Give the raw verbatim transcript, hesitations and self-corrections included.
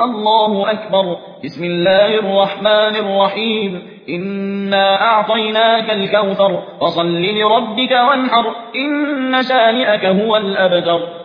الله أكبر. بسم الله الرحمن الرحيم. إنا أعطيناك الكوثر فصل لربك وانحر إن شانئك هو الأبتر.